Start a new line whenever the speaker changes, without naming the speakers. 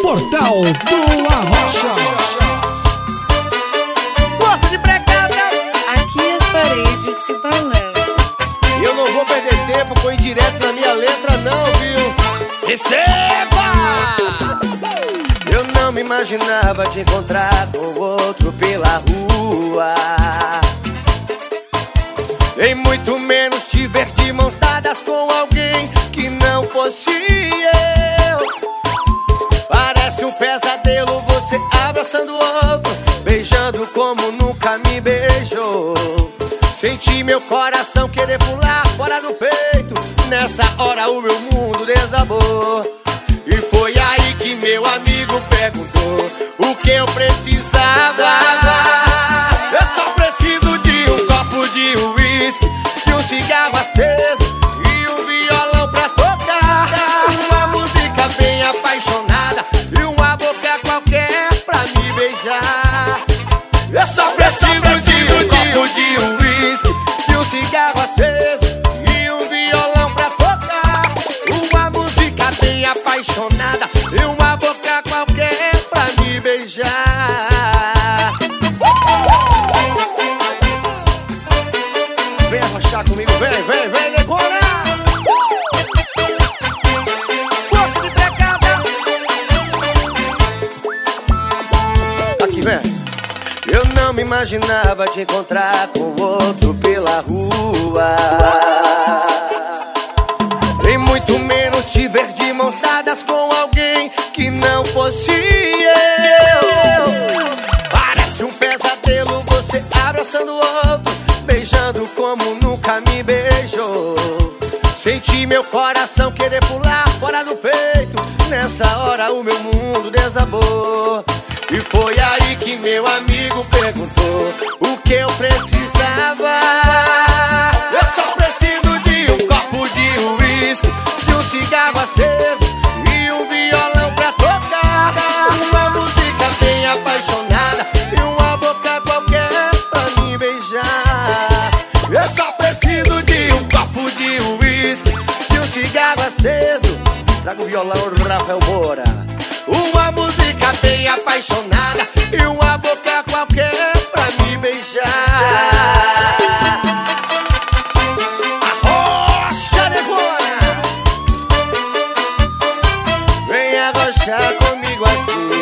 Portal do Arrocha.
Corpo de precada,
Aqui as paredes se balançam.
eu não vou perder tempo com indireto na minha letra não, viu? Receba! Eu não me imaginava te encontrar com outro pela rua, nem muito menos te ver de mãos dadas com alguém que não fosse eu. Parece um pesadelo você abraçando outro, beijando como nunca me beijou. Senti meu coração querer pular fora do peito, nessa hora o meu mundo desabou. E foi aí que meu amigo perguntou o que eu precisava. Eu só preciso de um copo de uísque, de um cigarro aceso e um violão pra tocar, uma música bem apaixonada e uma boca qualquer pra me beijar. Eu só preciso de um copo de uísque, de um cigarro aceso e um violão pra tocar, uma música bem apaixonada e uma boca qualquer pra me beijar. Vem arrochar comigo, vem, negona! Corpo de precada. Aqui, vem. Eu não me imaginava te encontrar com outro pela rua, nem muito menos te ver de mãos dadas com alguém que não fosse eu. Parece um pesadelo você abraçando outro, beijando como nunca me beijou. Senti meu coração querer pular fora do peito, nessa hora o meu mundo desabou. E foi aí que meu amigo perguntou o que eu precisava. Eu só preciso de um copo de uísque, de um cigarro aceso e um violão pra tocar, uma música bem apaixonada e uma boca qualquer pra me beijar. Eu só preciso de um copo de uísque, de um cigarro aceso. Traga o violão, Rafael Moura. Uma música bem apaixonada e uma boca qualquer pra me beijar. Arrocha, negona! Vem arrochar comigo assim.